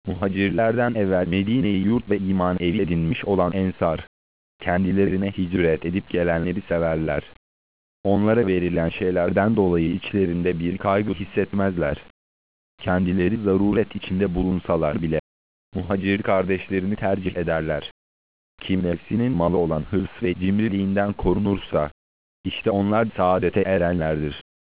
Muhacirlerden evvel Medine'yi yurt ve iman evi edinmiş olan Ensar, kendilerine hicret edip gelenleri severler. Onlara verilen şeylerden dolayı içlerinde bir kaygı hissetmezler. Kendileri zaruret içinde bulunsalar bile, muhacir kardeşlerini tercih ederler. Kim nefsinin malı olan hırs ve cimriliğinden korunursa, işte onlar saadete erenlerdir.